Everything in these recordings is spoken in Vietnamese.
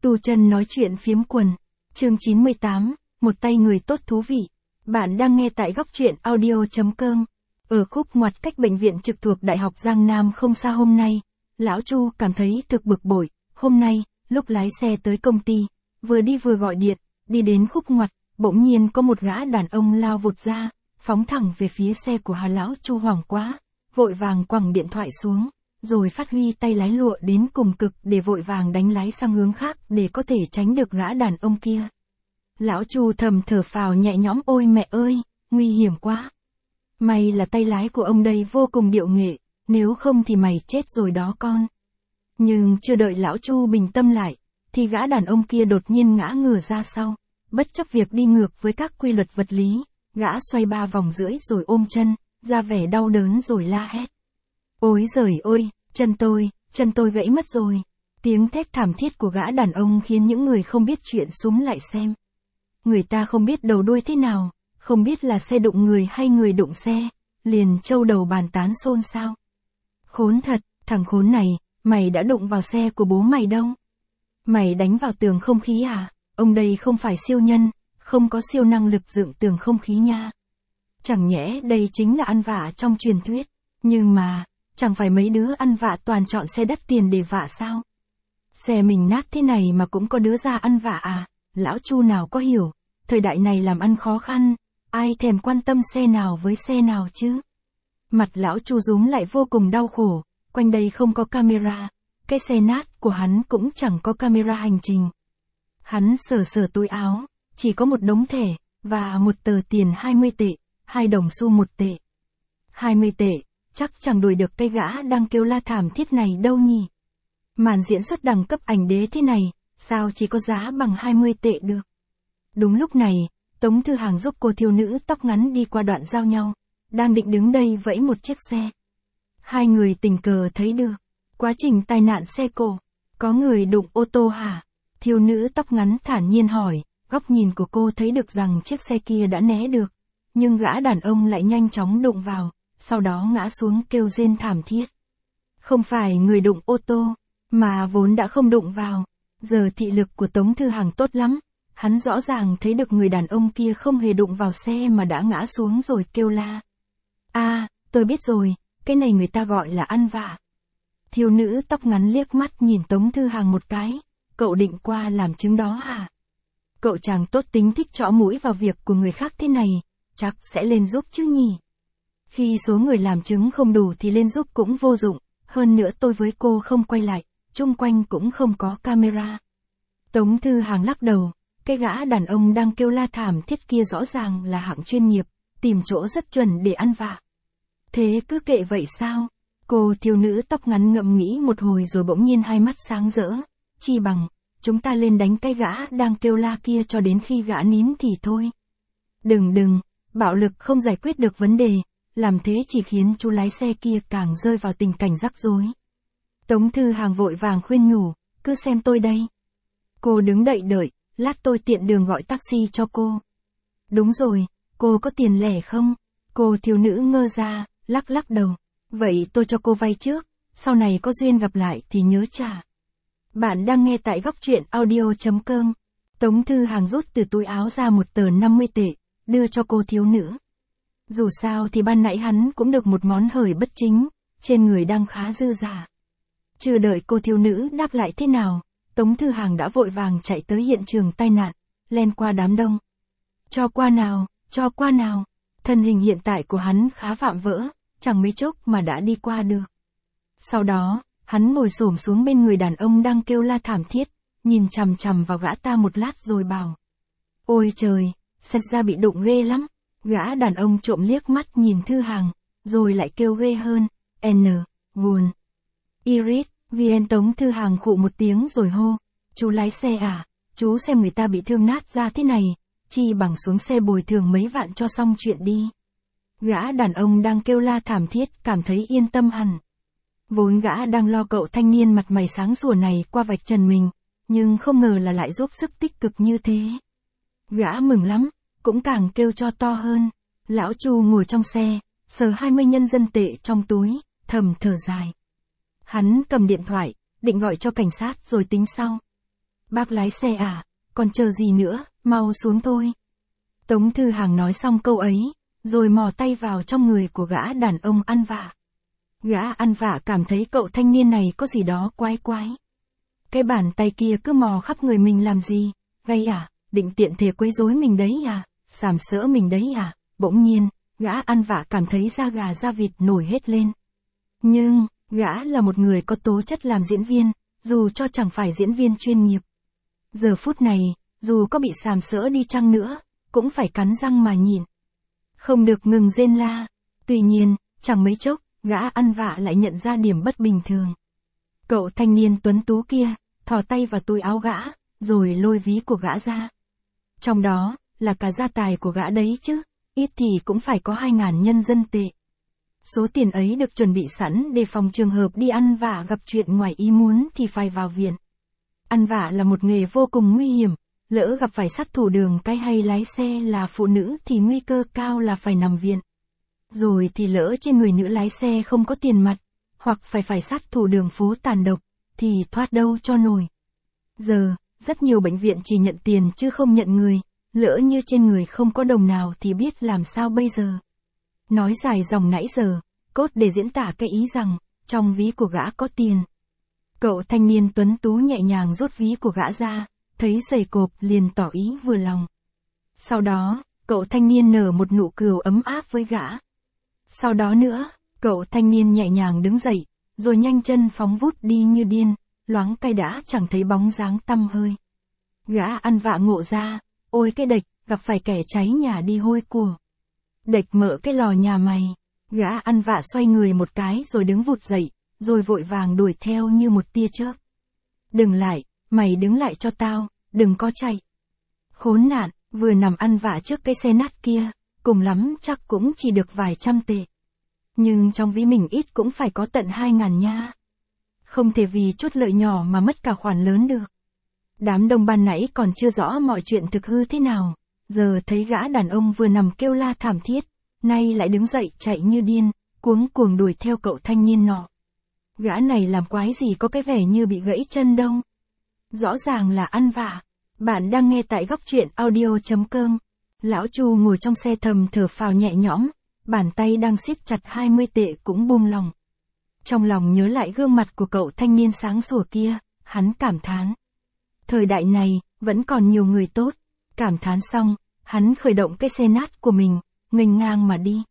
Tu Chân nói chuyện phiếm quần. Chương 98, một tay người tốt thú vị. Bạn đang nghe tại góc truyện audio.com. Ở khúc ngoặt cách bệnh viện trực thuộc Đại học Giang Nam không xa hôm nay, lão Chu cảm thấy thực bực bội. Hôm nay, lúc lái xe tới công ty, vừa đi vừa gọi điện, đi đến khúc ngoặt, bỗng nhiên có một gã đàn ông lao vụt ra, phóng thẳng về phía xe của Hà lão Chu hoảng quá, vội vàng quẳng điện thoại xuống, rồi phát huy tay lái lụa đến cùng cực để vội vàng đánh lái sang hướng khác để có thể tránh được gã đàn ông kia. Lão Chu thầm thở phào nhẹ nhõm, ôi mẹ ơi, nguy hiểm quá. May là tay lái của ông đây vô cùng điệu nghệ, nếu không thì mày chết rồi đó con. Nhưng chưa đợi lão Chu bình tâm lại, thì gã đàn ông kia đột nhiên ngã ngửa ra sau, bất chấp việc đi ngược với các quy luật vật lý, gã xoay 3 vòng rưỡi rồi ôm chân, ra vẻ đau đớn rồi la hét. Ôi giời ơi, chân tôi gãy mất rồi. Tiếng thét thảm thiết của gã đàn ông khiến những người không biết chuyện xúm lại xem. Người ta không biết đầu đuôi thế nào, không biết là xe đụng người hay người đụng xe, liền trâu đầu bàn tán xôn xao. Khốn thật, thằng khốn này, mày đã đụng vào xe của bố mày đâu? Mày đánh vào tường không khí à? Ông đây không phải siêu nhân, không có siêu năng lực dựng tường không khí nha. Chẳng nhẽ đây chính là ăn vạ trong truyền thuyết, nhưng mà, chẳng phải mấy đứa ăn vạ toàn chọn xe đắt tiền để vạ sao? Xe mình nát thế này mà cũng có đứa ra ăn vạ à? Lão Chu nào có hiểu, thời đại này làm ăn khó khăn, ai thèm quan tâm xe nào với xe nào chứ? Mặt lão Chu rúm lại vô cùng đau khổ, quanh đây không có camera, cái xe nát của hắn cũng chẳng có camera hành trình. Hắn sờ sờ túi áo, chỉ có một đống thẻ, và một tờ tiền 20 tệ, 2 đồng xu 1 tệ. 20 tệ, chắc chẳng đuổi được cây gã đang kêu la thảm thiết này đâu nhỉ. Màn diễn xuất đẳng cấp ảnh đế thế này, sao chỉ có giá bằng 20 tệ được. Đúng lúc này, Tống Thư Hàng giúp cô thiếu nữ tóc ngắn đi qua đoạn giao nhau, đang định đứng đây vẫy một chiếc xe. Hai người tình cờ thấy được, quá trình tai nạn xe cộ, có người đụng ô tô hả? Thiếu nữ tóc ngắn thản nhiên hỏi, góc nhìn của cô thấy được rằng chiếc xe kia đã né được, nhưng gã đàn ông lại nhanh chóng đụng vào, sau đó ngã xuống kêu rên thảm thiết. Không phải người đụng ô tô, mà vốn đã không đụng vào. Giờ thị lực của Tống Thư Hàng tốt lắm, hắn rõ ràng thấy được người đàn ông kia không hề đụng vào xe mà đã ngã xuống rồi kêu la. À, tôi biết rồi, cái này người ta gọi là ăn vạ. Thiếu nữ tóc ngắn liếc mắt nhìn Tống Thư Hàng một cái, cậu định qua làm chứng đó à? Cậu chàng tốt tính thích chõ mũi vào việc của người khác thế này, chắc sẽ lên giúp chứ nhỉ? Khi số người làm chứng không đủ thì lên giúp cũng vô dụng, hơn nữa tôi với cô không quay lại, chung quanh cũng không có camera. Tống Thư Hàng lắc đầu, cái gã đàn ông đang kêu la thảm thiết kia rõ ràng là hạng chuyên nghiệp, tìm chỗ rất chuẩn để ăn vạ. Thế cứ kệ vậy sao? Cô thiếu nữ tóc ngắn ngẫm nghĩ một hồi rồi bỗng nhiên hai mắt sáng rỡ, chi bằng, chúng ta lên đánh cái gã đang kêu la kia cho đến khi gã nín thì thôi. Đừng, bạo lực không giải quyết được vấn đề, làm thế chỉ khiến chú lái xe kia càng rơi vào tình cảnh rắc rối. Tống Thư Hàng vội vàng khuyên nhủ, cứ xem tôi đây. Cô đứng đợi, lát tôi tiện đường gọi taxi cho cô. Đúng rồi, cô có tiền lẻ không? Cô thiếu nữ ngơ ra, lắc đầu. Vậy tôi cho cô vay trước, sau này có duyên gặp lại thì nhớ trả. Bạn đang nghe tại góc truyện audio.com. Tống Thư Hàng rút từ túi áo ra một tờ 50 tệ, đưa cho cô thiếu nữ. Dù sao thì ban nãy hắn cũng được một món hời bất chính, trên người đang khá dư giả. Chưa đợi cô thiếu nữ đáp lại thế nào, Tống Thư Hàng đã vội vàng chạy tới hiện trường tai nạn, len qua đám đông. Cho qua nào. Thân hình hiện tại của hắn khá vạm vỡ, chẳng mấy chốc mà đã đi qua được. Sau đó, hắn ngồi xổm xuống bên người đàn ông đang kêu la thảm thiết, nhìn chằm chằm vào gã ta một lát rồi bảo. Ôi trời, xét ra bị đụng ghê lắm. Gã đàn ông trộm liếc mắt nhìn Thư Hàng, rồi lại kêu ghê hơn, buồn. Iris, VN. Tống Thư Hàng khụ một tiếng rồi hô, chú lái xe à, chú xem người ta bị thương nát ra thế này, chi bằng xuống xe bồi thường mấy vạn cho xong chuyện đi. Gã đàn ông đang kêu la thảm thiết cảm thấy yên tâm hẳn. Vốn gã đang lo cậu thanh niên mặt mày sáng sủa này qua vạch trần mình, nhưng không ngờ là lại giúp sức tích cực như thế. Gã mừng lắm, cũng càng kêu cho to hơn. Lão Chu ngồi trong xe, sờ 20 nhân dân tệ trong túi, thầm thở dài. Hắn cầm điện thoại, định gọi cho cảnh sát rồi tính sau. Bác lái xe à, còn chờ gì nữa, mau xuống thôi. Tống Thư Hằng nói xong câu ấy, rồi mò tay vào trong người của gã đàn ông ăn vạ. Gã ăn vạ cảm thấy cậu thanh niên này có gì đó quái quái. Cái bàn tay kia cứ mò khắp người mình làm gì, gay à, định tiện thể quấy rối mình đấy à, sàm sỡ mình đấy à. Bỗng nhiên, gã ăn vạ cảm thấy da gà da vịt nổi hết lên. Nhưng, gã là một người có tố chất làm diễn viên, dù cho chẳng phải diễn viên chuyên nghiệp. Giờ phút này, dù có bị sàm sỡ đi chăng nữa, cũng phải cắn răng mà nhịn. Không được ngừng rên la. Tuy nhiên, chẳng mấy chốc, gã ăn vạ lại nhận ra điểm bất bình thường. Cậu thanh niên tuấn tú kia, thò tay vào túi áo gã, rồi lôi ví của gã ra. Trong đó, là cả gia tài của gã đấy chứ, ít thì cũng phải có 2.000 nhân dân tệ. Số tiền ấy được chuẩn bị sẵn để phòng trường hợp đi ăn vạ gặp chuyện ngoài ý muốn thì phải vào viện. Ăn vạ là một nghề vô cùng nguy hiểm, lỡ gặp phải sát thủ đường cái hay lái xe là phụ nữ thì nguy cơ cao là phải nằm viện. Rồi thì lỡ trên người nữ lái xe không có tiền mặt, hoặc phải sát thủ đường phố tàn độc, thì thoát đâu cho nổi. Giờ, rất nhiều bệnh viện chỉ nhận tiền chứ không nhận người, lỡ như trên người không có đồng nào thì biết làm sao bây giờ. Nói dài dòng nãy giờ, cốt để diễn tả cái ý rằng, trong ví của gã có tiền. Cậu thanh niên tuấn tú nhẹ nhàng rút ví của gã ra, thấy giày cộp liền tỏ ý vừa lòng. Sau đó, cậu thanh niên nở một nụ cười ấm áp với gã. Sau đó nữa, cậu thanh niên nhẹ nhàng đứng dậy, rồi nhanh chân phóng vút đi như điên, loáng cái đã chẳng thấy bóng dáng tăm hơi. Gã ăn vạ ngộ ra, ôi cái đệch, gặp phải kẻ cháy nhà đi hôi của. Đệch mở cái lò nhà mày. Gã ăn vạ xoay người một cái rồi đứng vụt dậy, rồi vội vàng đuổi theo như một tia chớp. Đừng lại, mày đứng lại cho tao, đừng có chạy. Khốn nạn, vừa nằm ăn vạ trước cái xe nát kia, cùng lắm chắc cũng chỉ được vài trăm tệ. Nhưng trong ví mình ít cũng phải có tận 2.000 nha. Không thể vì chút lợi nhỏ mà mất cả khoản lớn được. Đám đông ban nãy còn chưa rõ mọi chuyện thực hư thế nào, giờ thấy gã đàn ông vừa nằm kêu la thảm thiết, nay lại đứng dậy chạy như điên, cuống cuồng đuổi theo cậu thanh niên nọ. Gã này làm quái gì có cái vẻ như bị gãy chân đâu. Rõ ràng là ăn vạ. Bạn đang nghe tại góc truyện audio.com. Lão Chu ngồi trong xe thầm thở phào nhẹ nhõm, bàn tay đang siết chặt 20 tệ cũng buông lòng. Trong lòng nhớ lại gương mặt của cậu thanh niên sáng sủa kia, hắn cảm thán. Thời đại này, vẫn còn nhiều người tốt. Cảm thán xong, hắn khởi động cái xe nát của mình, nghênh ngang mà đi.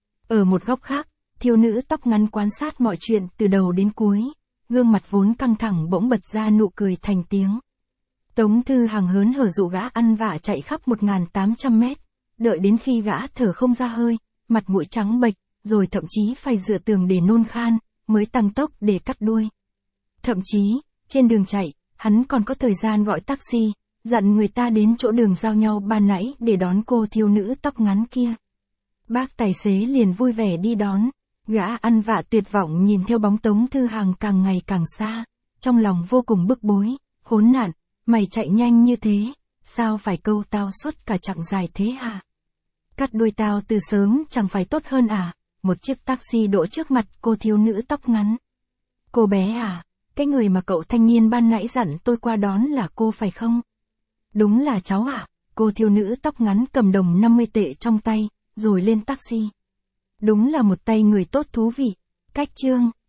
Ở một góc khác, thiếu nữ tóc ngắn quan sát mọi chuyện từ đầu đến cuối, gương mặt vốn căng thẳng bỗng bật ra nụ cười thành tiếng. Tống Thư Hằng hớn hở dụ gã ăn vạ chạy khắp 1.800 mét, đợi đến khi gã thở không ra hơi, mặt mũi trắng bệch, rồi thậm chí phải dựa tường để nôn khan, mới tăng tốc để cắt đuôi. Thậm chí, trên đường chạy, hắn còn có thời gian gọi taxi, dặn người ta đến chỗ đường giao nhau ban nãy để đón cô thiếu nữ tóc ngắn kia. Bác tài xế liền vui vẻ đi đón, gã ăn vạ tuyệt vọng nhìn theo bóng Tống Thư Hằng càng ngày càng xa, trong lòng vô cùng bức bối, khốn nạn, mày chạy nhanh như thế, sao phải câu tao suốt cả chặng dài thế hả? Cắt đuôi tao từ sớm chẳng phải tốt hơn à? Một chiếc taxi đỗ trước mặt cô thiếu nữ tóc ngắn. Cô bé à, cái người mà cậu thanh niên ban nãy dặn tôi qua đón là cô phải không? Đúng là cháu ạ. Cô thiếu nữ tóc ngắn cầm đồng 50 tệ trong tay, rồi lên taxi. Đúng là một tay người tốt thú vị. Cách chương